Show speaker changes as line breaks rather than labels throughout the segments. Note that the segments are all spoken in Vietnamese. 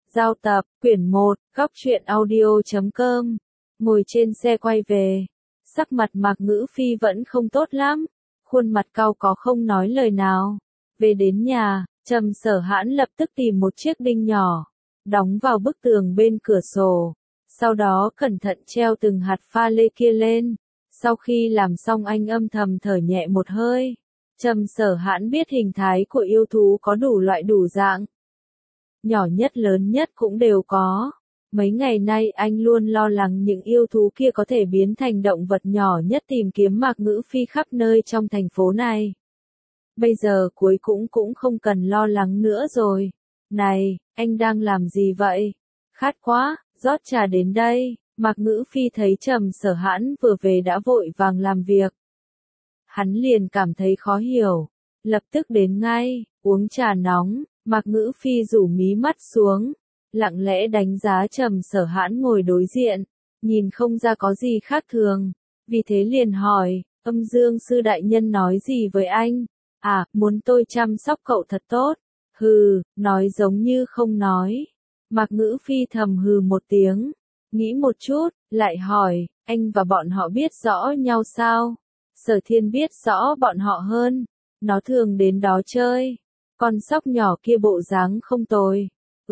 Giao tập, quyển 1, góc truyện audio.com. Ngồi trên xe quay về, sắc mặt Mạc Ngữ Phi vẫn không tốt lắm, khuôn mặt cau có không nói lời nào. Về đến nhà, Trầm Sở Hãn lập tức tìm một chiếc đinh nhỏ, đóng vào bức tường bên cửa sổ, sau đó cẩn thận treo từng hạt pha lê kia lên. Sau khi làm xong anh âm thầm thở nhẹ một hơi. Trầm Sở Hãn biết hình thái của yêu thú có đủ loại đủ dạng, nhỏ nhất lớn nhất cũng đều có. Mấy ngày nay anh luôn lo lắng những yêu thú kia có thể biến thành động vật nhỏ nhất tìm kiếm Mạc Ngữ Phi khắp nơi trong thành phố này. Bây giờ cuối cũng không cần lo lắng nữa rồi. Này, anh đang làm gì vậy? Khát quá, rót trà đến đây. Mạc Ngữ Phi thấy Trầm Sở Hãn vừa về đã vội vàng làm việc. Hắn liền cảm thấy khó hiểu, lập tức đến ngay, uống trà nóng. Mạc Ngữ Phi rủ mí mắt xuống, lặng lẽ đánh giá Trầm Sở Hãn ngồi đối diện, nhìn không ra có gì khác thường, vì thế liền hỏi, Âm Dương sư đại nhân nói gì với anh? À, muốn tôi chăm sóc cậu thật tốt. Hừ, nói giống như không nói. Mạc Ngữ Phi thầm hừ một tiếng, nghĩ một chút, lại hỏi, anh và bọn họ biết rõ nhau sao? Sở Thiên biết rõ bọn họ hơn, nó thường đến đó chơi. Con sóc nhỏ kia bộ dáng không tồi.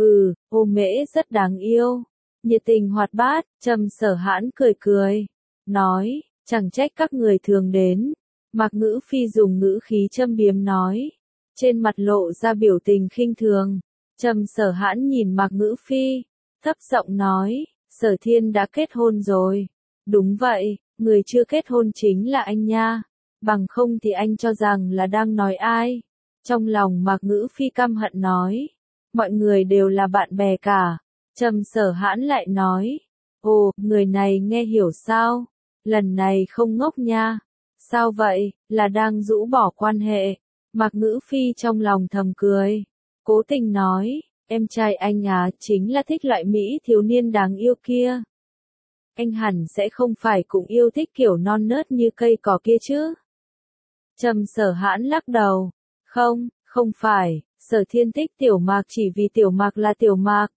Ô Mễ rất đáng yêu. Nhiệt tình hoạt bát, Trầm Sở Hãn cười cười. Nói, chẳng trách các người thường đến. Mạc Ngữ Phi dùng ngữ khí châm biếm nói. Trên mặt lộ ra biểu tình khinh thường. Trầm Sở Hãn nhìn Mạc Ngữ Phi, thấp giọng nói, Sở Thiên đã kết hôn rồi. Đúng vậy, người chưa kết hôn chính là anh nha. Bằng không thì anh cho rằng là đang nói ai? Trong lòng Mạc Ngữ Phi căm hận nói, mọi người đều là bạn bè cả. Trầm Sở Hãn lại nói, ồ, người này nghe hiểu sao? Lần này không ngốc nha. Sao vậy, là đang rũ bỏ quan hệ? Mạc Ngữ Phi trong lòng thầm cười, cố tình nói, em trai anh à, chính là thích loại Mỹ thiếu niên đáng yêu kia. Anh hẳn sẽ không phải cũng yêu thích kiểu non nớt như cây cỏ kia chứ? Trầm Sở Hãn lắc đầu. Không phải, Sở Thiên thích Tiểu Mạc chỉ vì Tiểu Mạc là Tiểu Mạc.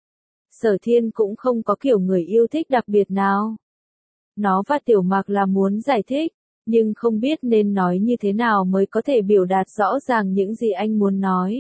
Sở Thiên cũng không có kiểu người yêu thích đặc biệt nào. Nó và Tiểu Mạc là muốn giải thích, nhưng không biết nên nói như thế nào mới có thể biểu đạt rõ ràng những gì anh muốn nói.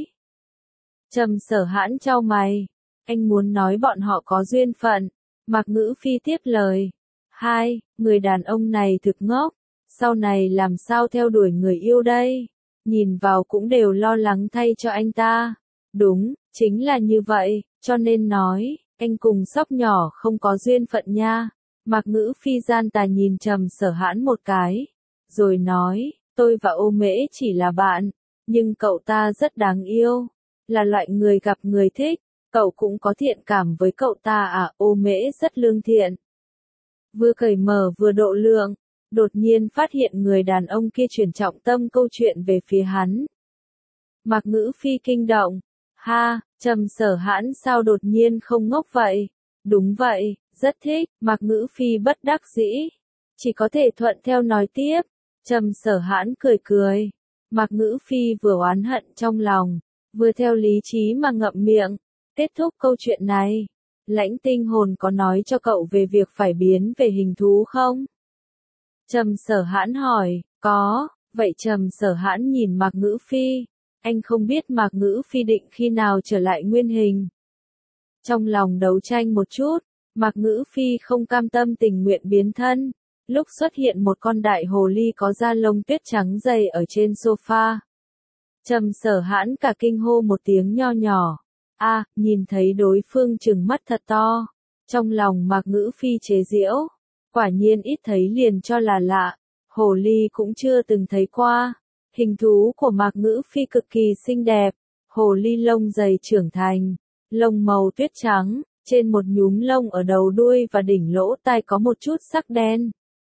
Trầm Sở Hãn chau mày, anh muốn nói bọn họ có duyên phận. Mạc Ngữ Phi tiếp lời, người đàn ông này thực ngốc, sau này làm sao theo đuổi người yêu đây? Nhìn vào cũng đều lo lắng thay cho anh ta. Đúng, chính là như vậy, cho nên nói, anh cùng sóc nhỏ không có duyên phận nha. Mạc Ngữ Phi gian tà nhìn Trầm Sở Hãn một cái, rồi nói, tôi và Ô Mễ chỉ là bạn, nhưng cậu ta rất đáng yêu, là loại người gặp người thích, cậu cũng có thiện cảm với cậu ta à? Ô Mễ rất lương thiện. Vừa cởi mở vừa độ lượng. Đột nhiên phát hiện người đàn ông kia chuyển trọng tâm câu chuyện về phía hắn. Mạc Ngữ Phi kinh động. Trầm Sở Hãn sao đột nhiên không ngốc vậy? Đúng vậy, rất thích. Mạc Ngữ Phi bất đắc dĩ, chỉ có thể thuận theo nói tiếp. Trầm Sở Hãn cười cười. Mạc Ngữ Phi vừa oán hận trong lòng, vừa theo lý trí mà ngậm miệng. Kết thúc câu chuyện này, Lãnh Tinh Hồn có nói cho cậu về việc phải biến về hình thú không? Trầm Sở Hãn hỏi, có. Vậy Trầm Sở Hãn nhìn Mạc Ngữ Phi, anh không biết Mạc Ngữ Phi định khi nào trở lại nguyên hình. Trong lòng đấu tranh một chút, Mạc Ngữ Phi không cam tâm tình nguyện biến thân. Lúc xuất hiện một con đại hồ ly có da lông tuyết trắng dày ở trên sofa. Trầm Sở Hãn cả kinh hô một tiếng nho nhỏ. Nhìn thấy đối phương trừng mắt thật to. Trong lòng Mạc Ngữ Phi chế giễu. Quả nhiên ít thấy liền cho là lạ, hồ ly cũng chưa từng thấy qua. Hình thú của Mạc Ngữ Phi cực kỳ xinh đẹp, hồ ly lông dày trưởng thành, lông màu tuyết trắng, trên một nhúm lông ở đầu đuôi và đỉnh lỗ tai có một chút sắc đen.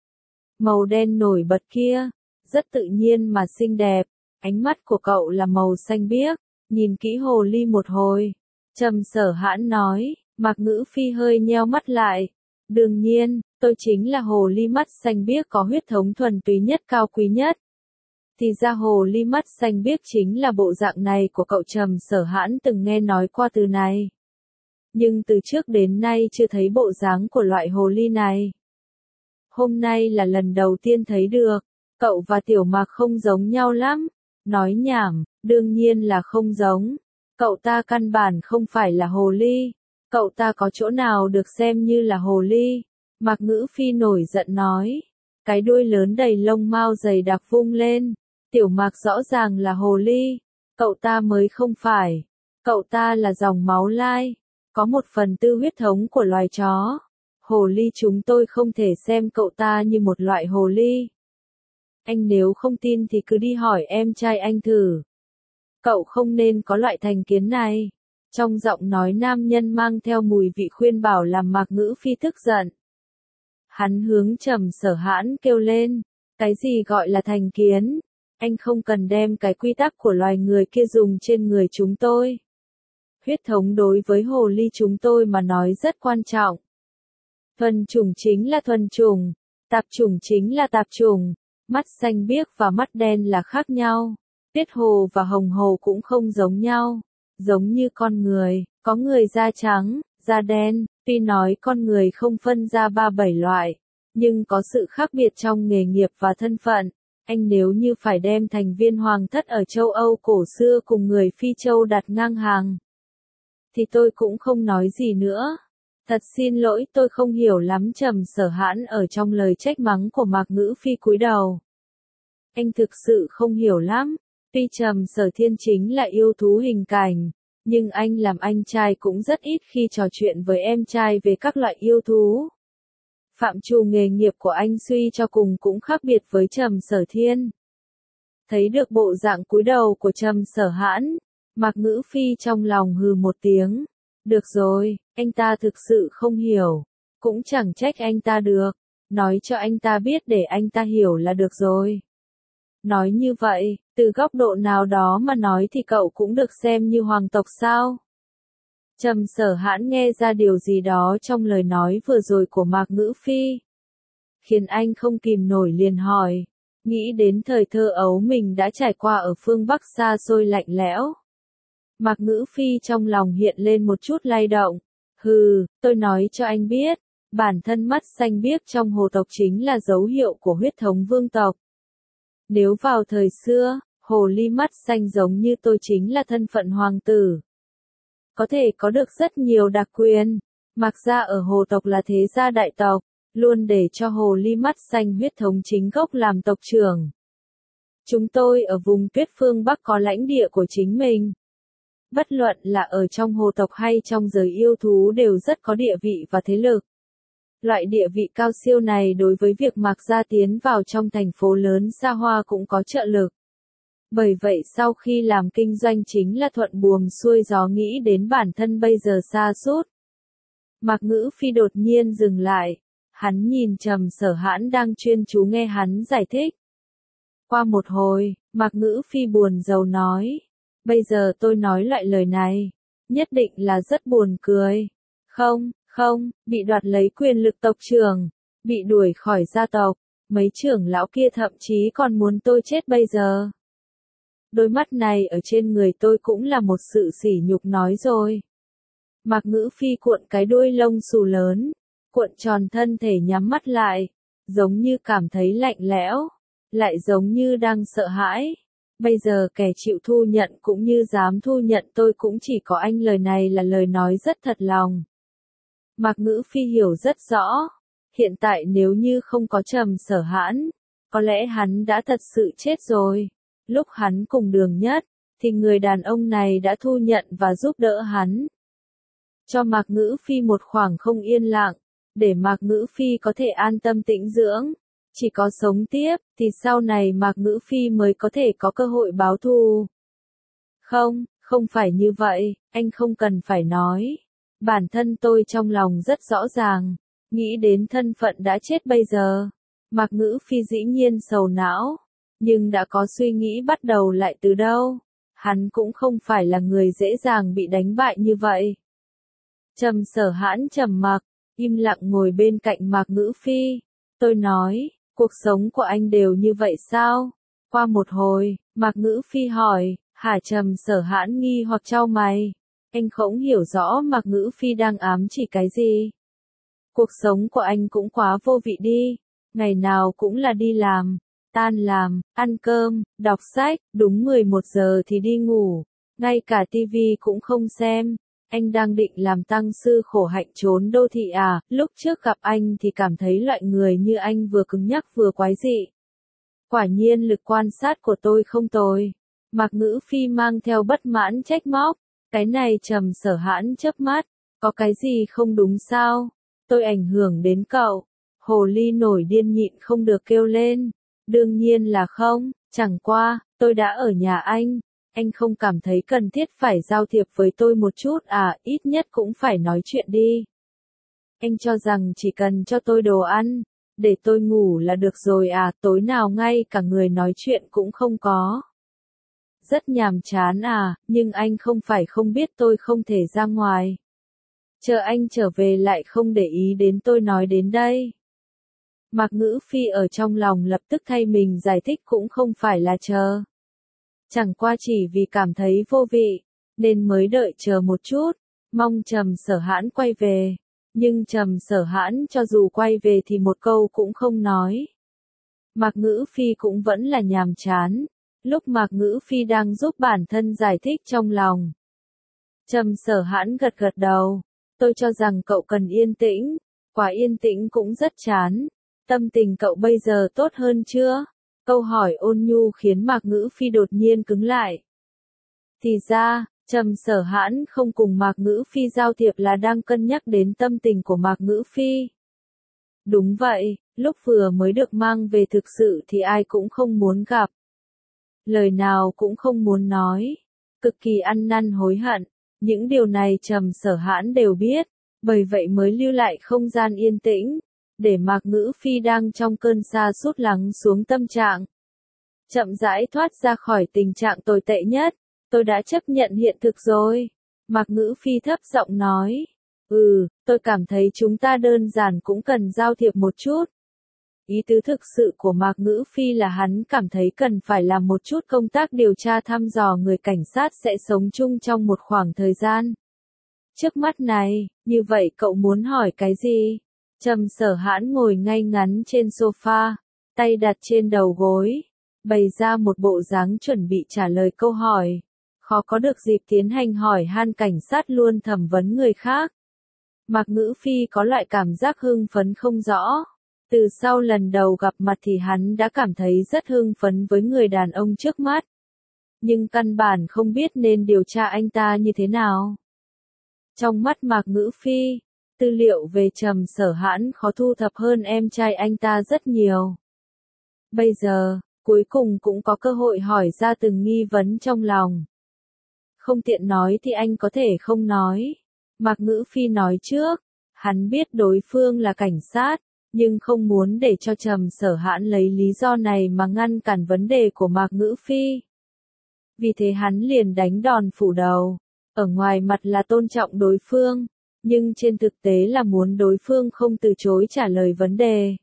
Màu đen nổi bật kia, rất tự nhiên mà xinh đẹp, ánh mắt của cậu là màu xanh biếc, nhìn kỹ hồ ly một hồi. Trầm Sở Hãn nói, Mạc Ngữ Phi hơi nheo mắt lại. Đương nhiên, tôi chính là hồ ly mắt xanh biếc có huyết thống thuần túy nhất cao quý nhất. Thì ra hồ ly mắt xanh biếc chính là bộ dạng này của cậu. Trầm Sở Hãn từng nghe nói qua từ này. nhưng từ trước đến nay chưa thấy bộ dáng của loại hồ ly này. Hôm nay là lần đầu tiên thấy được, cậu và Tiểu Mạc không giống nhau lắm. Nói nhảm, đương nhiên là không giống. Cậu ta căn bản không phải là hồ ly. Cậu ta có chỗ nào được xem như là hồ ly? Mạc Ngữ Phi nổi giận nói. Cái đuôi lớn đầy lông mao dày đặc vung lên. Tiểu Mạc rõ ràng là hồ ly. Cậu ta mới không phải. Cậu ta là dòng máu lai. Có 1/4 huyết thống của loài chó. Hồ ly chúng tôi không thể xem cậu ta như một loại hồ ly. Anh nếu không tin thì cứ đi hỏi em trai anh thử. Cậu không nên có loại thành kiến này. Trong giọng nói nam nhân mang theo mùi vị khuyên bảo làm Mạc Ngữ Phi tức giận. Hắn hướng Trầm Sở Hãn kêu lên. Cái gì gọi là thành kiến? Anh không cần đem cái quy tắc của loài người kia dùng trên người chúng tôi. Huyết thống đối với hồ ly chúng tôi mà nói rất quan trọng. Thuần chủng chính là thuần chủng, tạp chủng chính là tạp chủng, mắt xanh biếc và mắt đen là khác nhau, tiết hồ và hồng hồ cũng không giống nhau, giống như con người, có người da trắng, da đen, tuy nói con người không phân ra 3-7 loại, nhưng có sự khác biệt trong nghề nghiệp và thân phận. Anh nếu như phải đem thành viên hoàng thất ở châu Âu cổ xưa cùng người Phi Châu đặt ngang hàng, thì tôi cũng không nói gì nữa. Thật xin lỗi tôi không hiểu lắm. Trầm Sở Hãn ở trong lời trách mắng của Mạc Ngữ Phi cúi đầu. Anh thực sự không hiểu lắm. Tuy Trầm Sở Thiên chính là yêu thú hình cảnh, nhưng anh làm anh trai cũng rất ít khi trò chuyện với em trai về các loại yêu thú. Phạm trù nghề nghiệp của anh suy cho cùng cũng khác biệt với Trầm Sở Thiên. Thấy được bộ dạng cúi đầu của Trầm Sở Hãn, Mạc Ngữ Phi trong lòng hừ một tiếng. Được rồi, anh ta thực sự không hiểu. Cũng chẳng trách anh ta được. Nói cho anh ta biết để anh ta hiểu là được rồi. Nói như vậy, từ góc độ nào đó mà nói thì cậu cũng được xem như hoàng tộc sao? Trầm Sở Hãn nghe ra điều gì đó trong lời nói vừa rồi của Mạc Ngữ Phi. Khiến anh không kìm nổi liền hỏi. Nghĩ đến thời thơ ấu mình đã trải qua ở phương Bắc xa xôi lạnh lẽo. Mạc Ngữ Phi trong lòng hiện lên một chút lay động. Hừ, tôi nói cho anh biết, bản thân mắt xanh biếc trong hồ tộc chính là dấu hiệu của huyết thống vương tộc. Nếu vào thời xưa, hồ ly mắt xanh giống như tôi chính là thân phận hoàng tử. Có thể có được rất nhiều đặc quyền. Mạc gia ở hồ tộc là thế gia đại tộc, luôn để cho hồ ly mắt xanh huyết thống chính gốc làm tộc trưởng. Chúng tôi ở vùng tuyết phương Bắc có lãnh địa của chính mình. Bất luận là ở trong hồ tộc hay trong giới yêu thú đều rất có địa vị và thế lực. Loại địa vị cao siêu này đối với việc Mạc gia tiến vào trong thành phố lớn xa hoa cũng có trợ lực. Bởi vậy sau khi làm kinh doanh chính là thuận buồm xuôi gió, nghĩ đến bản thân bây giờ sa sút. Mạc Ngữ Phi đột nhiên dừng lại. Hắn nhìn Trầm Sở Hãn đang chuyên chú nghe hắn giải thích. Qua một hồi, Mạc Ngữ Phi buồn rầu nói. Bây giờ tôi nói loại lời này, nhất định là rất buồn cười. Không, bị đoạt lấy quyền lực tộc trưởng, bị đuổi khỏi gia tộc, mấy trưởng lão kia thậm chí còn muốn tôi chết bây giờ. Đôi mắt này ở trên người tôi cũng là một sự sỉ nhục nói rồi. Mạc Ngữ Phi cuộn cái đuôi lông xù lớn, cuộn tròn thân thể nhắm mắt lại, giống như cảm thấy lạnh lẽo, lại giống như đang sợ hãi. Bây giờ kẻ chịu thu nhận cũng như dám thu nhận tôi cũng chỉ có anh. Lời này là lời nói rất thật lòng. Mạc Ngữ Phi hiểu rất rõ. Hiện tại nếu như không có Trầm Sở Hãn, có lẽ hắn đã thật sự chết rồi. Lúc hắn cùng Đường Nhất, thì người đàn ông này đã thu nhận và giúp đỡ hắn. Cho Mạc Ngữ Phi một khoảng không yên lặng, để Mạc Ngữ Phi có thể an tâm tĩnh dưỡng. Chỉ có sống tiếp, thì sau này Mạc Ngữ Phi mới có thể có cơ hội báo thù. Không phải như vậy, anh không cần phải nói. Bản thân tôi trong lòng rất rõ ràng, nghĩ đến thân phận đã chết bây giờ. Mạc Ngữ Phi dĩ nhiên sầu não, nhưng đã có suy nghĩ bắt đầu lại từ đâu. Hắn cũng không phải là người dễ dàng bị đánh bại như vậy. Trầm Sở Hãn trầm mặc, im lặng ngồi bên cạnh Mạc Ngữ Phi. Tôi nói, cuộc sống của anh đều như vậy sao? Qua một hồi, Mạc Ngữ Phi hỏi, hả? Trầm Sở Hãn nghi hoặc chau mày. Anh không hiểu rõ Mạc Ngữ Phi đang ám chỉ cái gì. Cuộc sống của anh cũng quá vô vị đi. Ngày nào cũng là đi làm, tan làm, ăn cơm, đọc sách, đúng 11 giờ thì đi ngủ. Ngay cả tivi cũng không xem. Anh đang định làm tăng sư khổ hạnh trốn đô thị à? Lúc trước gặp anh thì cảm thấy loại người như anh vừa cứng nhắc vừa quái dị. Quả nhiên lực quan sát của tôi không tồi. Mạc Ngữ Phi mang theo bất mãn trách móc. Cái này Trầm Sở Hãn chớp mắt. Có cái gì không đúng sao? Tôi ảnh hưởng đến cậu. Hồ ly nổi điên nhịn không được kêu lên. Đương nhiên là không, chẳng qua, tôi đã ở nhà anh không cảm thấy cần thiết phải giao thiệp với tôi một chút à, ít nhất cũng phải nói chuyện đi. Anh cho rằng chỉ cần cho tôi đồ ăn, để tôi ngủ là được rồi à, tối nào ngay cả người nói chuyện cũng không có. Rất nhàm chán à, nhưng anh không phải không biết tôi không thể ra ngoài. Chờ anh trở về lại không để ý đến tôi nói đến đây. Mạc Ngữ Phi ở trong lòng lập tức thay mình giải thích cũng không phải là chờ. Chẳng qua chỉ vì cảm thấy vô vị, nên mới đợi chờ một chút, mong Trầm Sở Hãn quay về. Nhưng Trầm Sở Hãn cho dù quay về thì một câu cũng không nói. Mạc Ngữ Phi cũng vẫn là nhàm chán. Lúc Mạc Ngữ Phi đang giúp bản thân giải thích trong lòng, Trầm Sở Hãn gật gật đầu. Tôi cho rằng cậu cần yên tĩnh, quá yên tĩnh cũng rất chán. Tâm tình cậu bây giờ tốt hơn chưa? Câu hỏi ôn nhu khiến Mạc Ngữ Phi đột nhiên cứng lại. Thì ra, Trầm Sở Hãn không cùng Mạc Ngữ Phi giao thiệp là đang cân nhắc đến tâm tình của Mạc Ngữ Phi. Đúng vậy, lúc vừa mới được mang về thực sự thì ai cũng không muốn gặp. Lời nào cũng không muốn nói. Cực kỳ ăn năn hối hận. Những điều này Trầm Sở Hãn đều biết, bởi vậy mới lưu lại không gian yên tĩnh, để Mạc Ngữ Phi đang trong cơn sa sút lắng xuống tâm trạng. Chậm rãi thoát ra khỏi tình trạng tồi tệ nhất, tôi đã chấp nhận hiện thực rồi. Mạc Ngữ Phi thấp giọng nói. Tôi cảm thấy chúng ta đơn giản cũng cần giao thiệp một chút. Ý tứ thực sự của Mạc Ngữ Phi là hắn cảm thấy cần phải làm một chút công tác điều tra thăm dò người cảnh sát sẽ sống chung trong một khoảng thời gian. Trước mắt này, như vậy cậu muốn hỏi cái gì? Trầm Sở Hãn ngồi ngay ngắn trên sofa, tay đặt trên đầu gối, bày ra một bộ dáng chuẩn bị trả lời câu hỏi. Khó có được dịp tiến hành hỏi han cảnh sát luôn thẩm vấn người khác. Mạc Ngữ Phi có loại cảm giác hưng phấn không rõ. Từ sau lần đầu gặp mặt thì hắn đã cảm thấy rất hưng phấn với người đàn ông trước mắt. Nhưng căn bản không biết nên điều tra anh ta như thế nào. Trong mắt Mạc Ngữ Phi, tư liệu về Trầm Sở Hãn khó thu thập hơn em trai anh ta rất nhiều. Bây giờ, cuối cùng cũng có cơ hội hỏi ra từng nghi vấn trong lòng. Không tiện nói thì anh có thể không nói. Mạc Ngữ Phi nói trước, hắn biết đối phương là cảnh sát, nhưng không muốn để cho Trầm Sở Hãn lấy lý do này mà ngăn cản vấn đề của Mạc Ngữ Phi. Vì thế hắn liền đánh đòn phủ đầu. Ở ngoài mặt là tôn trọng đối phương, nhưng trên thực tế là muốn đối phương không từ chối trả lời vấn đề.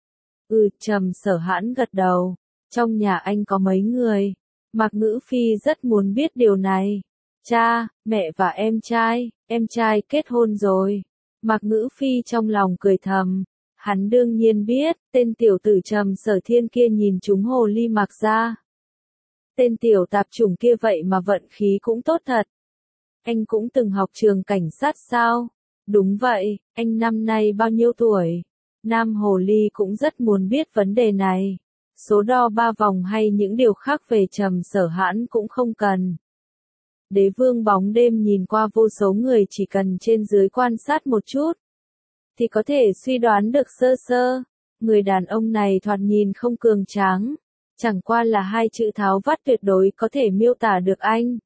Trầm Sở Hãn gật đầu. Trong nhà anh có mấy người? Mạc Ngữ Phi rất muốn biết điều này. Cha, mẹ và em trai kết hôn rồi. Mạc Ngữ Phi trong lòng cười thầm. Hắn đương nhiên biết, tên tiểu tử Trầm Sở Thiên kia nhìn trúng hồ ly Mạc gia. Tên tiểu tạp chủng kia vậy mà vận khí cũng tốt thật. Anh cũng từng học trường cảnh sát sao? Đúng vậy, anh năm nay bao nhiêu tuổi? Nam hồ ly cũng rất muốn biết vấn đề này. Số đo 3 vòng hay những điều khác về Trầm Sở Hãn cũng không cần. Đế vương bóng đêm nhìn qua vô số người, chỉ cần trên dưới quan sát một chút thì có thể suy đoán được sơ sơ. Người đàn ông này thoạt nhìn không cường tráng, chẳng qua là hai chữ tháo vát tuyệt đối có thể miêu tả được anh.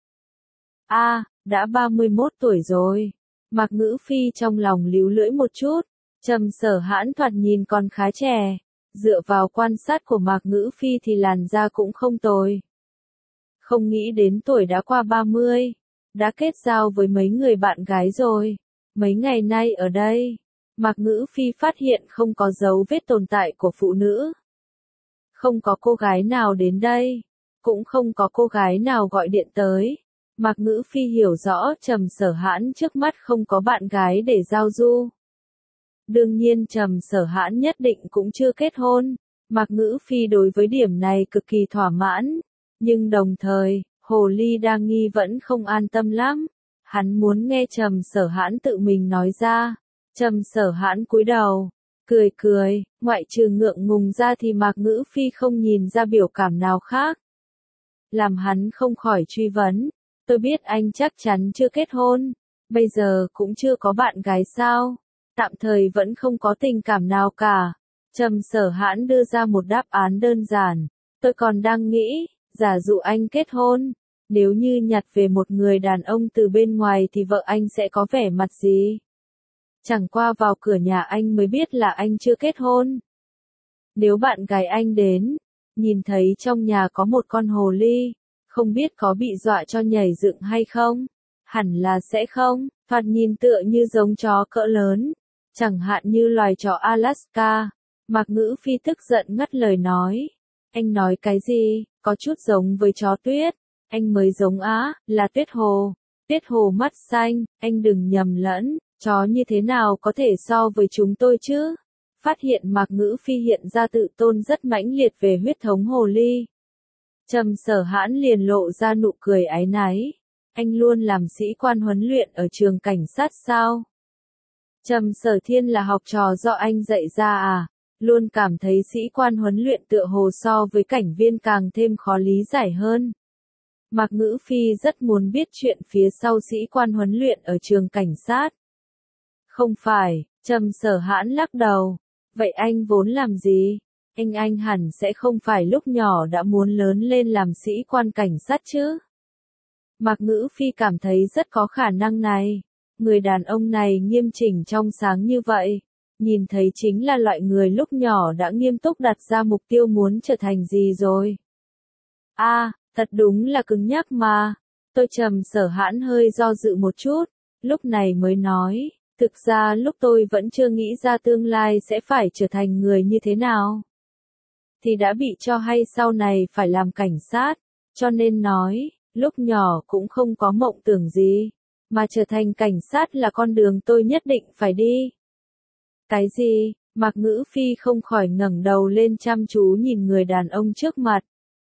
Đã 31 tuổi rồi. Mạc Ngữ Phi trong lòng líu lưỡi một chút. Trầm Sở Hãn thoạt nhìn còn khá trẻ. Dựa vào quan sát của Mạc Ngữ Phi thì làn da cũng không tồi. Không nghĩ đến tuổi đã qua 30. Đã kết giao với mấy người bạn gái rồi. Mấy ngày nay ở đây, Mạc Ngữ Phi phát hiện không có dấu vết tồn tại của phụ nữ. Không có cô gái nào đến đây. Cũng không có cô gái nào gọi điện tới. Mạc Ngữ Phi hiểu rõ Trầm Sở Hãn trước mắt không có bạn gái để giao du. Đương nhiên Trầm Sở Hãn nhất định cũng chưa kết hôn. Mạc Ngữ Phi đối với điểm này cực kỳ thỏa mãn. Nhưng đồng thời, Hồ Ly Đa Nghi vẫn không an tâm lắm. Hắn muốn nghe Trầm Sở Hãn tự mình nói ra. Trầm Sở Hãn cúi đầu, cười cười, ngoại trừ ngượng ngùng ra thì Mạc Ngữ Phi không nhìn ra biểu cảm nào khác. Làm hắn không khỏi truy vấn, tôi biết anh chắc chắn chưa kết hôn, bây giờ cũng chưa có bạn gái sao, tạm thời vẫn không có tình cảm nào cả. Trầm Sở Hãn đưa ra một đáp án đơn giản, tôi còn đang nghĩ, giả dụ anh kết hôn, nếu như nhặt về một người đàn ông từ bên ngoài thì vợ anh sẽ có vẻ mặt gì? Chẳng qua vào cửa nhà anh mới biết là anh chưa kết hôn. Nếu bạn gái anh đến, nhìn thấy trong nhà có một con hồ ly, không biết có bị dọa cho nhảy dựng hay không? Hẳn là sẽ không, thoạt nhìn tựa như giống chó cỡ lớn, chẳng hạn như loài chó Alaska. Mạc Ngữ Phi tức giận ngắt lời nói. Anh nói cái gì, có chút giống với chó tuyết. Anh mới giống á, là tuyết hồ. Tuyết hồ mắt xanh, anh đừng nhầm lẫn, chó như thế nào có thể so với chúng tôi chứ? Phát hiện Mạc Ngữ Phi hiện ra tự tôn rất mãnh liệt về huyết thống hồ ly. Trầm Sở Hãn liền lộ ra nụ cười áy náy. Anh luôn làm sĩ quan huấn luyện ở trường cảnh sát sao? Trầm Sở Thiên là học trò do anh dạy ra à? Luôn cảm thấy sĩ quan huấn luyện tựa hồ so với cảnh viên càng thêm khó lý giải hơn. Mạc Ngữ Phi rất muốn biết chuyện phía sau sĩ quan huấn luyện ở trường cảnh sát. Không phải, Trầm Sở Hãn lắc đầu. Vậy anh vốn làm gì? Anh hẳn sẽ không phải lúc nhỏ đã muốn lớn lên làm sĩ quan cảnh sát chứ? Mạc Ngữ Phi cảm thấy rất có khả năng này. Người đàn ông này nghiêm chỉnh trong sáng như vậy. Nhìn thấy chính là loại người lúc nhỏ đã nghiêm túc đặt ra mục tiêu muốn trở thành gì rồi. Thật đúng là cứng nhắc mà. Tôi Trầm Sở Hãn hơi do dự một chút, lúc này mới nói, thực ra lúc tôi vẫn chưa nghĩ ra tương lai sẽ phải trở thành người như thế nào. Thì đã bị cho hay sau này phải làm cảnh sát, cho nên nói, lúc nhỏ cũng không có mộng tưởng gì, mà trở thành cảnh sát là con đường tôi nhất định phải đi. Cái gì? Mạc Ngữ Phi không khỏi ngẩng đầu lên chăm chú nhìn người đàn ông trước mặt.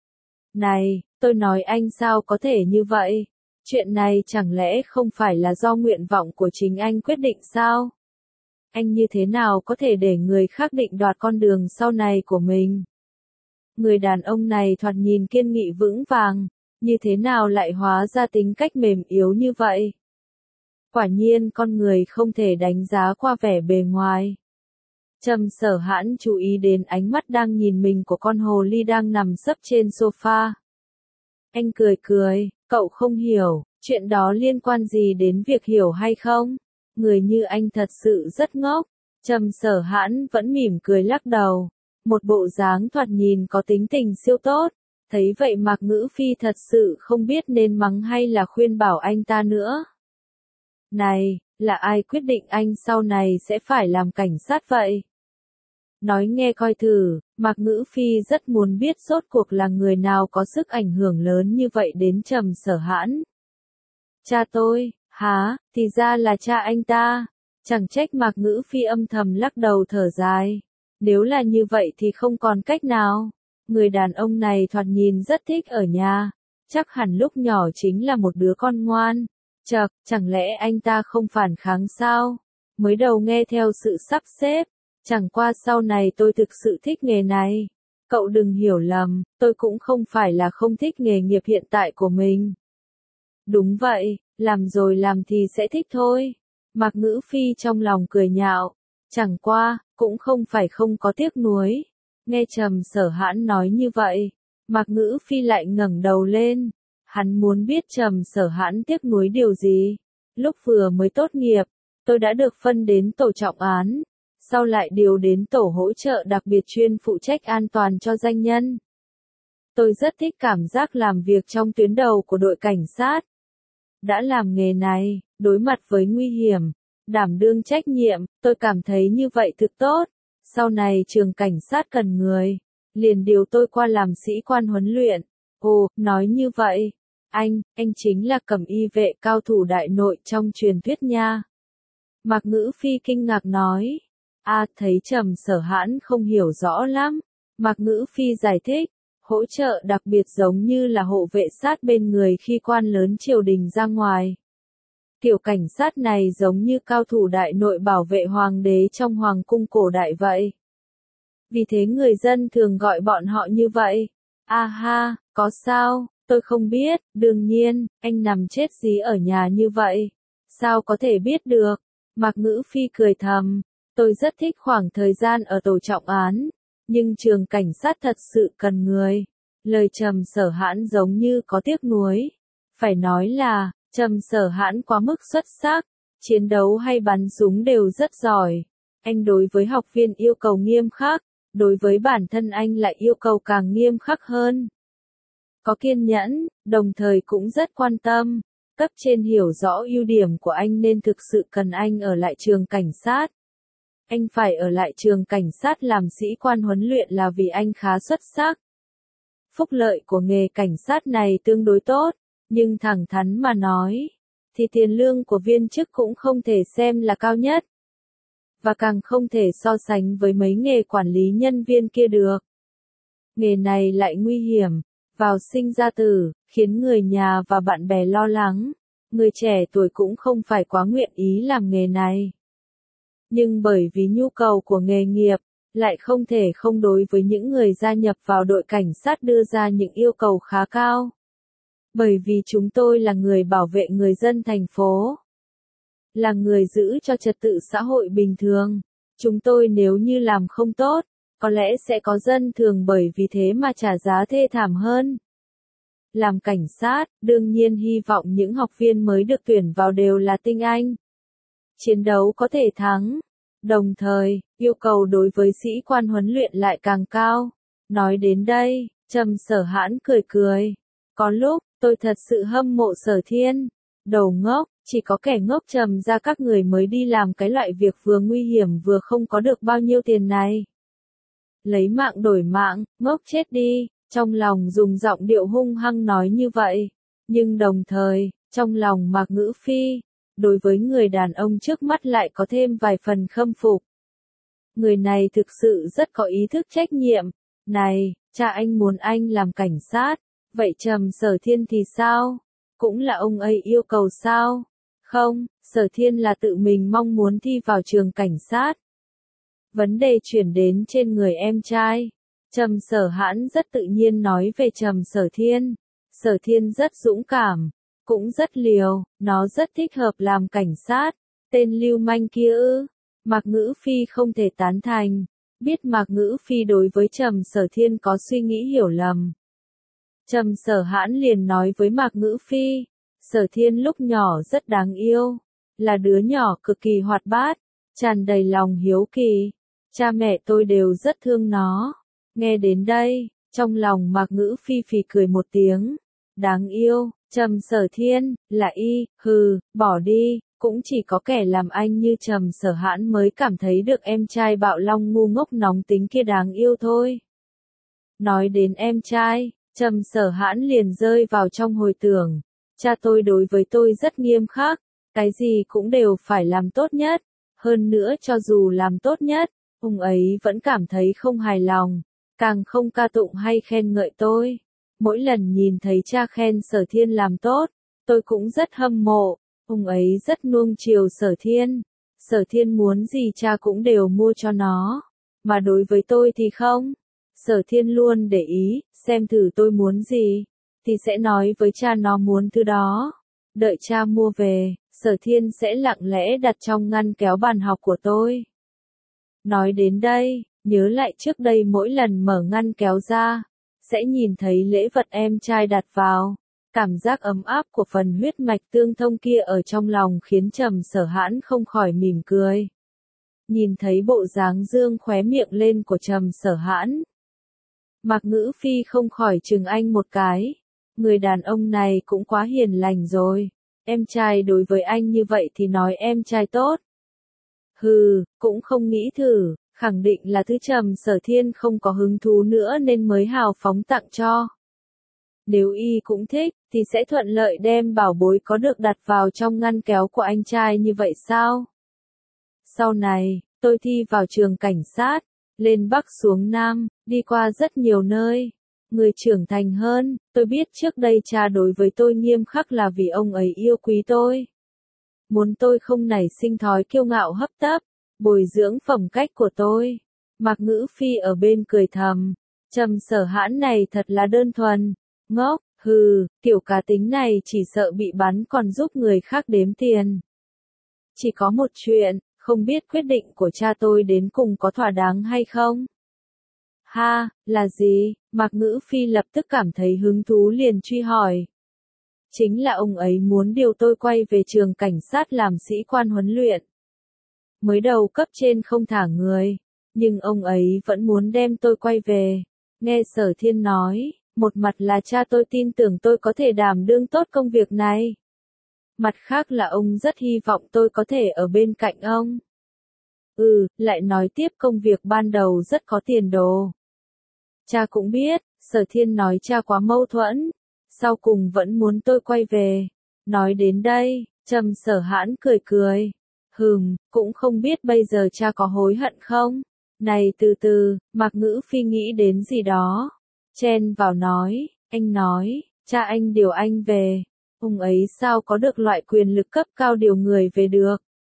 Này, tôi nói anh sao có thể như vậy? Chuyện này chẳng lẽ không phải là do nguyện vọng của chính anh quyết định sao? Anh như thế nào có thể để người khác định đoạt con đường sau này của mình? Người đàn ông này thoạt nhìn kiên nghị vững vàng, như thế nào lại hóa ra tính cách mềm yếu như vậy? Quả nhiên con người không thể đánh giá qua vẻ bề ngoài. Trầm Sở Hãn chú ý đến ánh mắt đang nhìn mình của con hồ ly đang nằm sấp trên sofa. Anh cười cười, cậu không hiểu, chuyện đó liên quan gì đến việc hiểu hay không? Người như anh thật sự rất ngốc. Trầm Sở Hãn vẫn mỉm cười lắc đầu. Một bộ dáng thoạt nhìn có tính tình siêu tốt. Thấy vậy Mạc Ngữ Phi thật sự không biết nên mắng hay là khuyên bảo anh ta nữa. Này, là ai quyết định anh sau này sẽ phải làm cảnh sát vậy? Nói nghe coi thử, Mạc Ngữ Phi rất muốn biết rốt cuộc là người nào có sức ảnh hưởng lớn như vậy đến Trầm Sở Hãn. Cha tôi, hả, thì ra là cha anh ta. Chẳng trách Mạc Ngữ Phi âm thầm lắc đầu thở dài. Nếu là như vậy thì không còn cách nào. Người đàn ông này thoạt nhìn rất thích ở nhà. Chắc hẳn lúc nhỏ chính là một đứa con ngoan. Chẳng lẽ anh ta không phản kháng sao? Mới đầu nghe theo sự sắp xếp. Chẳng qua sau này tôi thực sự thích nghề này. Cậu đừng hiểu lầm, tôi cũng không phải là không thích nghề nghiệp hiện tại của mình. Đúng vậy, làm rồi làm thì sẽ thích thôi. Mạc Ngữ Phi trong lòng cười nhạo. Chẳng qua, cũng không phải không có tiếc nuối. Nghe Trầm Sở Hãn nói như vậy, Mạc Ngữ Phi lại ngẩng đầu lên. Hắn muốn biết Trầm Sở Hãn tiếc nuối điều gì. Lúc vừa mới tốt nghiệp, tôi đã được phân đến tổ trọng án. Sau lại điều đến tổ hỗ trợ đặc biệt chuyên phụ trách an toàn cho danh nhân. Tôi rất thích cảm giác làm việc trong tuyến đầu của đội cảnh sát. Đã làm nghề này, đối mặt với nguy hiểm, đảm đương trách nhiệm, tôi cảm thấy như vậy thực tốt. Sau này trường cảnh sát cần người, liền điều tôi qua làm sĩ quan huấn luyện. Ồ, nói như vậy, Anh chính là Cẩm Y vệ cao thủ đại nội trong truyền thuyết nha. Mạc Ngữ Phi kinh ngạc nói. Thấy Trầm Sở Hãn không hiểu rõ lắm. Mạc Ngữ Phi giải thích, hỗ trợ đặc biệt giống như là hộ vệ sát bên người khi quan lớn triều đình ra ngoài. Kiểu cảnh sát này giống như cao thủ đại nội bảo vệ hoàng đế trong hoàng cung cổ đại vậy. Vì thế người dân thường gọi bọn họ như vậy. Ha, có sao, tôi không biết, đương nhiên, anh nằm chết dí ở nhà như vậy. Sao có thể biết được? Mạc Ngữ Phi cười thầm, tôi rất thích khoảng thời gian ở tổ trọng án, nhưng trường cảnh sát thật sự cần người. Lời Trầm Sở Hãn giống như có tiếc nuối. Phải nói là, Trầm Sở Hãn quá mức xuất sắc, chiến đấu hay bắn súng đều rất giỏi. Anh đối với học viên yêu cầu nghiêm khắc, đối với bản thân anh lại yêu cầu càng nghiêm khắc hơn. Có kiên nhẫn, đồng thời cũng rất quan tâm. Cấp trên hiểu rõ ưu điểm của anh nên thực sự cần anh ở lại trường cảnh sát. Anh phải ở lại trường cảnh sát làm sĩ quan huấn luyện là vì anh khá xuất sắc. Phúc lợi của nghề cảnh sát này tương đối tốt, nhưng thẳng thắn mà nói, thì tiền lương của viên chức cũng không thể xem là cao nhất. Và càng không thể so sánh với mấy nghề quản lý nhân viên kia được. Nghề này lại nguy hiểm, vào sinh ra tử, khiến người nhà và bạn bè lo lắng. Người trẻ tuổi cũng không phải quá nguyện ý làm nghề này. Nhưng bởi vì nhu cầu của nghề nghiệp, lại không thể không đối với những người gia nhập vào đội cảnh sát đưa ra những yêu cầu khá cao. Bởi vì chúng tôi là người bảo vệ người dân thành phố. Là người giữ cho trật tự xã hội bình thường. Chúng tôi nếu như làm không tốt, có lẽ sẽ có dân thường bởi vì thế mà trả giá thê thảm hơn. Làm cảnh sát, đương nhiên hy vọng những học viên mới được tuyển vào đều là tinh anh. Chiến đấu có thể thắng. Đồng thời, yêu cầu đối với sĩ quan huấn luyện lại càng cao. Nói đến đây, Trầm Sở Hãn cười cười. Có lúc, tôi thật sự hâm mộ Sở Thiên. Đầu ngốc, chỉ có kẻ ngốc trầm ra các người mới đi làm cái loại việc vừa nguy hiểm vừa không có được bao nhiêu tiền này. Lấy mạng đổi mạng, ngốc chết đi. Trong lòng dùng giọng điệu hung hăng nói như vậy. Nhưng đồng thời, trong lòng Mạc Ngữ Phi, đối với người đàn ông trước mắt lại có thêm vài phần khâm phục. Người này thực sự rất có ý thức trách nhiệm. Này, cha anh muốn anh làm cảnh sát, vậy Trầm Sở Thiên thì sao? Cũng là ông ấy yêu cầu sao? Không, Sở Thiên là tự mình mong muốn thi vào trường cảnh sát. Vấn đề chuyển đến trên người em trai. Trầm Sở Hãn rất tự nhiên nói về Trầm Sở Thiên. Sở Thiên rất dũng cảm, cũng rất liều, nó rất thích hợp làm cảnh sát. Tên lưu manh kia ư? Mạc Ngữ Phi không thể tán thành. Biết Mạc Ngữ Phi đối với Trầm Sở Thiên có suy nghĩ hiểu lầm. Trầm Sở Hãn liền nói với Mạc Ngữ Phi, Sở Thiên lúc nhỏ rất đáng yêu, là đứa nhỏ cực kỳ hoạt bát, tràn đầy lòng hiếu kỳ. Cha mẹ tôi đều rất thương nó. Nghe đến đây, trong lòng Mạc Ngữ Phi phì cười một tiếng. Đáng yêu, Trầm Sở Thiên, là bỏ đi, cũng chỉ có kẻ làm anh như Trầm Sở Hãn mới cảm thấy được em trai bạo long ngu ngốc nóng tính kia đáng yêu thôi. Nói đến em trai, Trầm Sở Hãn liền rơi vào trong hồi tưởng. Cha tôi đối với tôi rất nghiêm khắc, cái gì cũng đều phải làm tốt nhất. Hơn nữa cho dù làm tốt nhất, ông ấy vẫn cảm thấy không hài lòng, càng không ca tụng hay khen ngợi tôi. Mỗi lần nhìn thấy cha khen Sở Thiên làm tốt, tôi cũng rất hâm mộ. Ông ấy rất nuông chiều Sở Thiên. Sở Thiên muốn gì cha cũng đều mua cho nó. Mà đối với tôi thì không. Sở Thiên luôn để ý, xem thử tôi muốn gì, thì sẽ nói với cha nó muốn thứ đó. Đợi cha mua về, Sở Thiên sẽ lặng lẽ đặt trong ngăn kéo bàn học của tôi. Nói đến đây, nhớ lại trước đây mỗi lần mở ngăn kéo ra, sẽ nhìn thấy lễ vật em trai đặt vào. Cảm giác ấm áp của phần huyết mạch tương thông kia ở trong lòng khiến Trầm Sở Hãn không khỏi mỉm cười. Nhìn thấy bộ dáng dương khóe miệng lên của Trầm Sở Hãn, Mạc Ngữ Phi không khỏi chừng anh một cái. Người đàn ông này cũng quá hiền lành rồi. Em trai đối với anh như vậy thì nói em trai tốt. Cũng không nghĩ thử, khẳng định là thứ Trầm Sở Thiên không có hứng thú nữa nên mới hào phóng tặng cho. Nếu y cũng thích, thì sẽ thuận lợi đem bảo bối có được đặt vào trong ngăn kéo của anh trai như vậy sao? Sau này, tôi thi vào trường cảnh sát, lên Bắc xuống Nam, đi qua rất nhiều nơi. Người trưởng thành hơn, tôi biết trước đây cha đối với tôi nghiêm khắc là vì ông ấy yêu quý tôi. Muốn tôi không nảy sinh thói kiêu ngạo hấp tấp, bồi dưỡng phẩm cách của tôi. Mạc Ngữ Phi ở bên cười thầm, Trầm Sở Hãn này thật là đơn thuần, ngốc, hừ, kiểu cá tính này chỉ sợ bị bắn còn giúp người khác đếm tiền. Chỉ có một chuyện, không biết quyết định của cha tôi đến cùng có thỏa đáng hay không? Ha, là gì? Mạc Ngữ Phi lập tức cảm thấy hứng thú liền truy hỏi. Chính là ông ấy muốn điều tôi quay về trường cảnh sát làm sĩ quan huấn luyện. Mới đầu cấp trên không thả người, nhưng ông ấy vẫn muốn đem tôi quay về. Nghe Sở Thiên nói, một mặt là cha tôi tin tưởng tôi có thể đảm đương tốt công việc này. Mặt khác là ông rất hy vọng tôi có thể ở bên cạnh ông. Lại nói tiếp công việc ban đầu rất có tiền đồ. Cha cũng biết, Sở Thiên nói cha quá mâu thuẫn, sau cùng vẫn muốn tôi quay về. Nói đến đây, Trầm Sở Hãn cười cười. Cũng không biết bây giờ cha có hối hận không? Này từ từ, Mạc Ngữ Phi nghĩ đến gì đó. Chen vào nói, anh nói, cha anh điều anh về. Ông ấy sao có được loại quyền lực cấp cao điều người về được?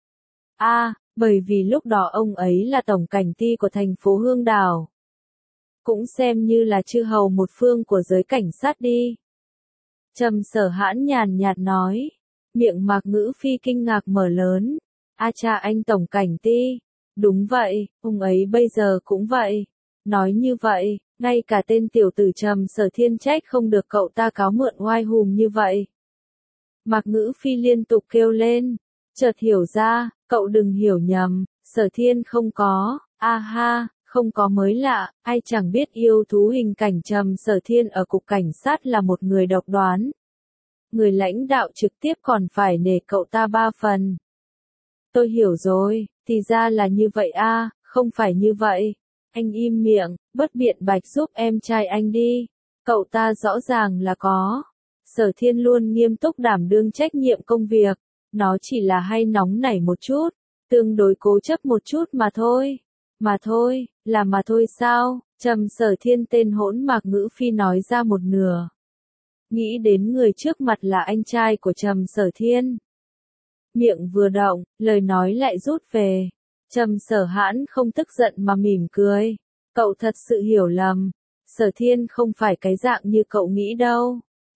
Bởi vì lúc đó ông ấy là tổng cảnh ty của thành phố Hương Đảo. Cũng xem như là chư hầu một phương của giới cảnh sát đi. Trầm Sở Hãn nhàn nhạt nói. Miệng Mạc Ngữ Phi kinh ngạc mở lớn. Cha anh tổng cảnh ty. Đúng vậy, ông ấy bây giờ cũng vậy. Nói như vậy, ngay cả tên tiểu tử Trầm Sở Thiên trách không được cậu ta cáo mượn oai hùm như vậy. Mạc Ngữ Phi liên tục kêu lên. Chợt hiểu ra, cậu đừng hiểu nhầm, Sở Thiên không có, không có mới lạ, ai chẳng biết yêu thú hình cảnh Trầm Sở Thiên ở cục cảnh sát là một người độc đoán. Người lãnh đạo trực tiếp còn phải nể cậu ta 3 phần. Tôi hiểu rồi, thì ra là như vậy không phải như vậy. Anh im miệng, bất biện bạch giúp em trai anh đi. Cậu ta rõ ràng là có. Sở Thiên luôn nghiêm túc đảm đương trách nhiệm công việc. Nó chỉ là hay nóng nảy một chút, tương đối cố chấp một chút mà thôi. Mà thôi sao? Trầm Sở Thiên tên hỗn Mạc Ngữ Phi nói ra một nửa. Nghĩ đến người trước mặt là anh trai của Trầm Sở Thiên. Miệng vừa động, lời nói lại rút về. Trầm Sở Hãn không tức giận mà mỉm cười. Cậu thật sự hiểu lầm. Sở Thiên không phải cái dạng như cậu nghĩ đâu.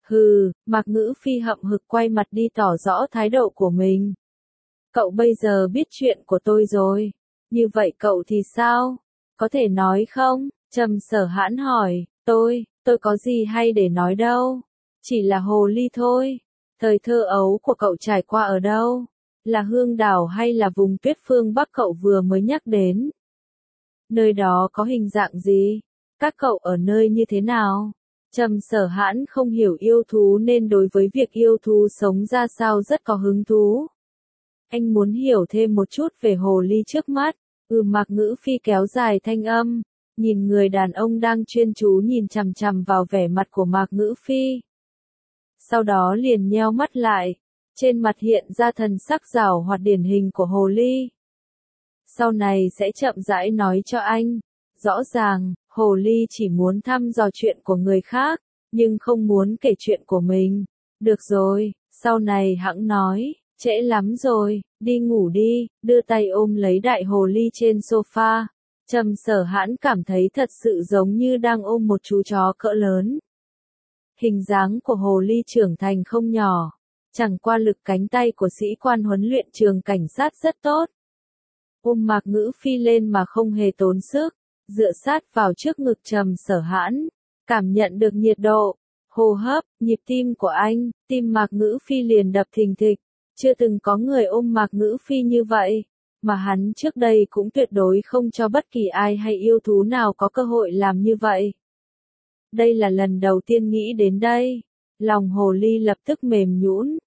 Mạc Ngữ Phi hậm hực quay mặt đi tỏ rõ thái độ của mình. Cậu bây giờ biết chuyện của tôi rồi. Như vậy cậu thì sao? Có thể nói không? Trầm Sở Hãn hỏi. Tôi có gì hay để nói đâu. Chỉ là hồ ly thôi. Thời thơ ấu của cậu trải qua ở đâu? Là Hương Đảo hay là vùng tuyết phương Bắc cậu vừa mới nhắc đến? Nơi đó có hình dạng gì? Các cậu ở nơi như thế nào? Trầm Sở Hãn không hiểu yêu thú nên đối với việc yêu thú sống ra sao rất có hứng thú. Anh muốn hiểu thêm một chút về hồ ly trước mắt. Mạc Ngữ Phi kéo dài thanh âm, nhìn người đàn ông đang chuyên chú nhìn chằm chằm vào vẻ mặt của Mạc Ngữ Phi. Sau đó liền nheo mắt lại, trên mặt hiện ra thần sắc giảo hoạt điển hình của hồ ly. Sau này sẽ chậm rãi nói cho anh. Rõ ràng, hồ ly chỉ muốn thăm dò chuyện của người khác, nhưng không muốn kể chuyện của mình. Được rồi, sau này hẵng nói, trễ lắm rồi, đi ngủ đi, đưa tay ôm lấy đại hồ ly trên sofa. Trầm Sở Hãn cảm thấy thật sự giống như đang ôm một chú chó cỡ lớn. Hình dáng của hồ ly trưởng thành không nhỏ, chẳng qua lực cánh tay của sĩ quan huấn luyện trường cảnh sát rất tốt. Ôm Mạc Ngữ Phi lên mà không hề tốn sức, dựa sát vào trước ngực Trầm Sở Hãn, cảm nhận được nhiệt độ, hô hấp, nhịp tim của anh, tim Mạc Ngữ Phi liền đập thình thịch. Chưa từng có người ôm Mạc Ngữ Phi như vậy, mà hắn trước đây cũng tuyệt đối không cho bất kỳ ai hay yêu thú nào có cơ hội làm như vậy. Đây là lần đầu tiên nghĩ đến đây, lòng hồ ly lập tức mềm nhũn.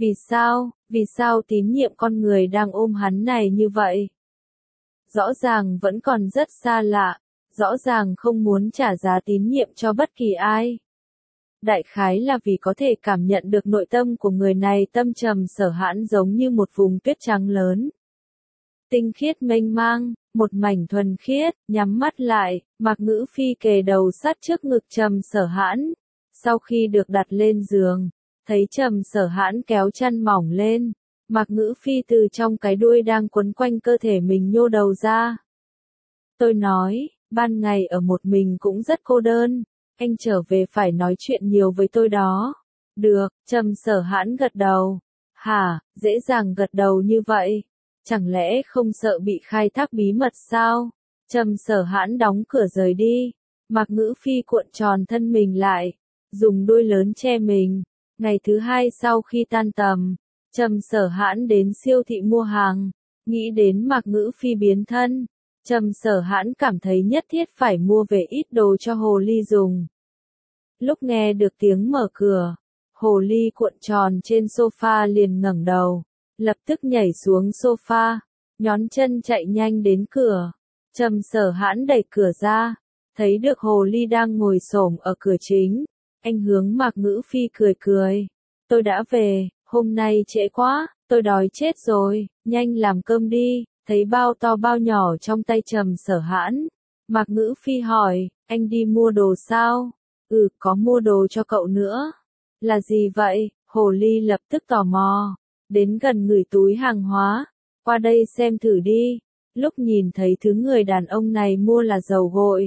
Vì sao tín nhiệm con người đang ôm hắn này như vậy? Rõ ràng vẫn còn rất xa lạ, rõ ràng không muốn trả giá tín nhiệm cho bất kỳ ai. Đại khái là vì có thể cảm nhận được nội tâm của người này, tâm Trầm Sở Hãn giống như một vùng tuyết trắng lớn. Tinh khiết mênh mang, một mảnh thuần khiết, nhắm mắt lại, Mạc Ngữ Phi kề đầu sát trước ngực Trầm Sở Hãn. Sau khi được đặt lên giường, thấy Trầm Sở Hãn kéo chăn mỏng lên, Mạc Ngữ Phi từ trong cái đuôi đang quấn quanh cơ thể mình nhô đầu ra. Tôi nói, ban ngày ở một mình cũng rất cô đơn, anh trở về phải nói chuyện nhiều với tôi đó. Được, Trầm Sở Hãn gật đầu. Hả, dễ dàng gật đầu như vậy? Chẳng lẽ không sợ bị khai thác bí mật sao? Trầm Sở Hãn đóng cửa rời đi. Mạc Ngữ Phi cuộn tròn thân mình lại, dùng đuôi lớn che mình. Ngày thứ hai sau khi tan tầm, Trầm Sở Hãn đến siêu thị mua hàng, nghĩ đến Mạc Ngữ Phi biến thân. Trầm Sở Hãn cảm thấy nhất thiết phải mua về ít đồ cho Hồ Ly dùng. Lúc nghe được tiếng mở cửa, Hồ Ly cuộn tròn trên sofa liền ngẩng đầu, lập tức nhảy xuống sofa, nhón chân chạy nhanh đến cửa. Trầm Sở Hãn đẩy cửa ra, thấy được Hồ Ly đang ngồi xổm ở cửa chính. Anh hướng Mạc Ngữ Phi cười cười. Tôi đã về, hôm nay trễ quá, tôi đói chết rồi, nhanh làm cơm đi. Thấy bao to bao nhỏ trong tay Trầm Sở Hãn, Mạc Ngữ Phi hỏi, anh đi mua đồ sao? Ừ, có mua đồ cho cậu nữa. Là gì vậy? Hồ Ly lập tức tò mò, đến gần ngửi túi hàng hóa, qua đây xem thử đi. Lúc nhìn thấy thứ người đàn ông này mua là dầu gội,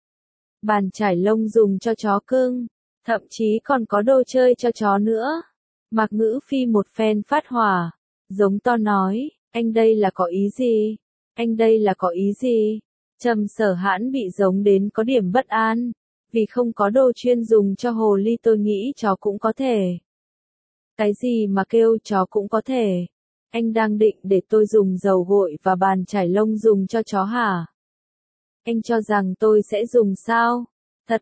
bàn chải lông dùng cho chó cưng, thậm chí còn có đồ chơi cho chó nữa. Mạc Ngữ Phi một phen phát hỏa, giống to nói, anh đây là có ý gì? Anh đây là có ý gì? Trầm Sở Hãn bị giống đến có điểm bất an, vì không có đồ chuyên dùng cho Hồ Ly, tôi nghĩ chó cũng có thể. Cái gì mà kêu chó cũng có thể? Anh đang định để tôi dùng dầu gội và bàn chải lông dùng cho chó hả? Anh cho rằng tôi sẽ dùng sao? Thật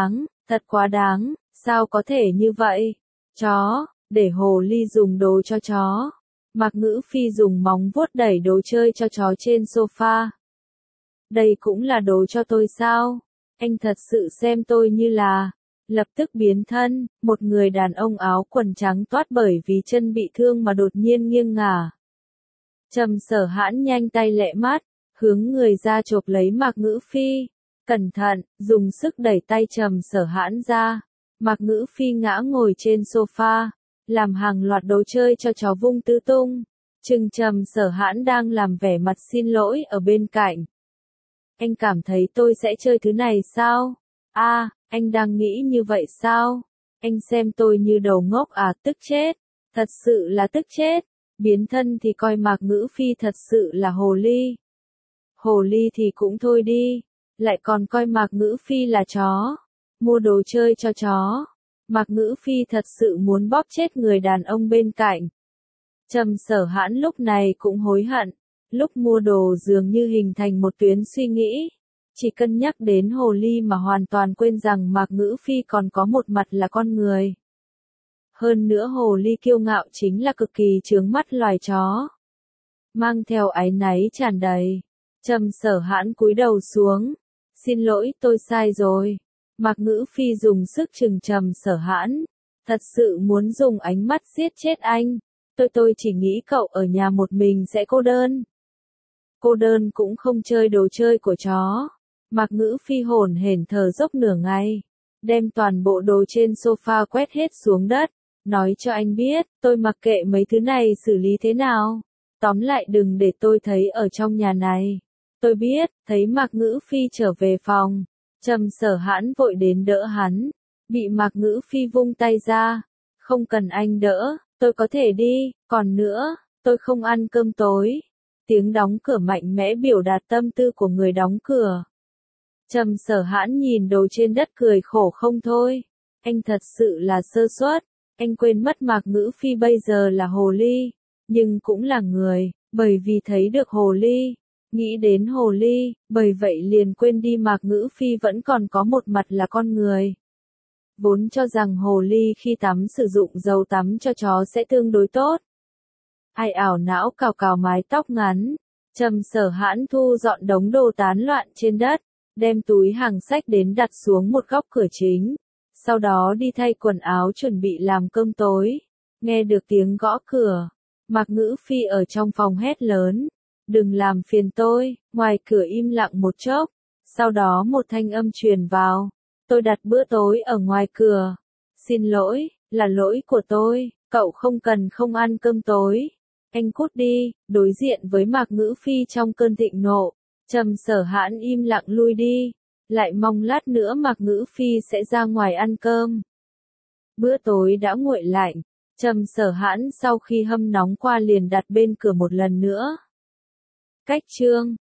quá đáng, sao có thể như vậy? Chó, để Hồ Ly dùng đồ cho chó. Mạc Ngữ Phi dùng móng vuốt đẩy đồ chơi cho chó trên sofa. Đây cũng là đồ cho tôi sao? Anh thật sự xem tôi như là... Lập tức biến thân, một người đàn ông áo quần trắng toát bởi vì chân bị thương mà đột nhiên nghiêng ngả. Trầm Sở Hãn nhanh tay lẹ mắt, hướng người ra chộp lấy Mạc Ngữ Phi. Cẩn thận, dùng sức đẩy tay Trầm Sở Hãn ra. Mạc Ngữ Phi ngã ngồi trên sofa, làm hàng loạt đồ chơi cho chó vung tứ tung. Trừng Trầm Sở Hãn đang làm vẻ mặt xin lỗi ở bên cạnh. Anh cảm thấy tôi sẽ chơi thứ này sao? Anh đang nghĩ như vậy sao? Anh xem tôi như đầu ngốc à? Tức chết. Thật sự là tức chết. Biến thân thì coi Mạc Ngữ Phi thật sự là Hồ Ly. Hồ Ly thì cũng thôi đi, lại còn coi Mạc Ngữ Phi là chó. Mua đồ chơi cho chó. Mạc Ngữ Phi thật sự muốn bóp chết người đàn ông bên cạnh. Trầm Sở Hãn lúc này cũng hối hận. Lúc mua đồ dường như hình thành một tuyến suy nghĩ. Chỉ cân nhắc đến Hồ Ly mà hoàn toàn quên rằng Mạc Ngữ Phi còn có một mặt là con người. Hơn nữa Hồ Ly kiêu ngạo chính là cực kỳ chướng mắt loài chó. Mang theo áy náy tràn đầy, Trầm Sở Hãn cúi đầu xuống. Xin lỗi, tôi sai rồi. Mạc Ngữ Phi dùng sức trừng Trầm Sở Hãn. Thật sự muốn dùng ánh mắt giết chết anh. Tôi chỉ nghĩ cậu ở nhà một mình sẽ cô đơn. Cô đơn cũng không chơi đồ chơi của chó. Mạc Ngữ Phi hổn hển thở dốc nửa ngày, đem toàn bộ đồ trên sofa quét hết xuống đất, nói cho anh biết, tôi mặc kệ mấy thứ này xử lý thế nào. Tóm lại đừng để tôi thấy ở trong nhà này. Tôi biết, thấy Mạc Ngữ Phi trở về phòng, Trầm Sở Hãn vội đến đỡ hắn, bị Mạc Ngữ Phi vung tay ra. Không cần anh đỡ, tôi có thể đi, còn nữa, tôi không ăn cơm tối. Tiếng đóng cửa mạnh mẽ biểu đạt tâm tư của người đóng cửa. Trầm Sở Hãn nhìn đồ trên đất cười khổ không thôi. Anh thật sự là sơ suất. Anh quên mất Mạc Ngữ Phi bây giờ là Hồ Ly, nhưng cũng là người, bởi vì thấy được Hồ Ly, nghĩ đến Hồ Ly, bởi vậy liền quên đi Mạc Ngữ Phi vẫn còn có một mặt là con người. Vốn cho rằng Hồ Ly khi tắm sử dụng dầu tắm cho chó sẽ tương đối tốt. Ai ảo não cào cào mái tóc ngắn. Trầm Sở Hãn thu dọn đống đồ tán loạn trên đất, đem túi hàng xách đến đặt xuống một góc cửa chính. sau đó đi thay quần áo chuẩn bị làm cơm tối. Nghe được tiếng gõ cửa, Mạc Ngữ Phi ở trong phòng hét lớn, đừng làm phiền tôi. Ngoài cửa im lặng một chốc, sau đó một thanh âm truyền vào, tôi đặt bữa tối ở ngoài cửa. Xin lỗi, là lỗi của tôi, cậu không cần không ăn cơm tối. Anh cút đi. Đối diện với Mạc Ngữ Phi trong cơn thịnh nộ, Trầm Sở Hãn im lặng lui đi, lại mong lát nữa Mạc Ngữ Phi sẽ ra ngoài ăn cơm. Bữa tối đã nguội lạnh, Trầm Sở Hãn sau khi hâm nóng qua liền đặt bên cửa một lần nữa. Cách chương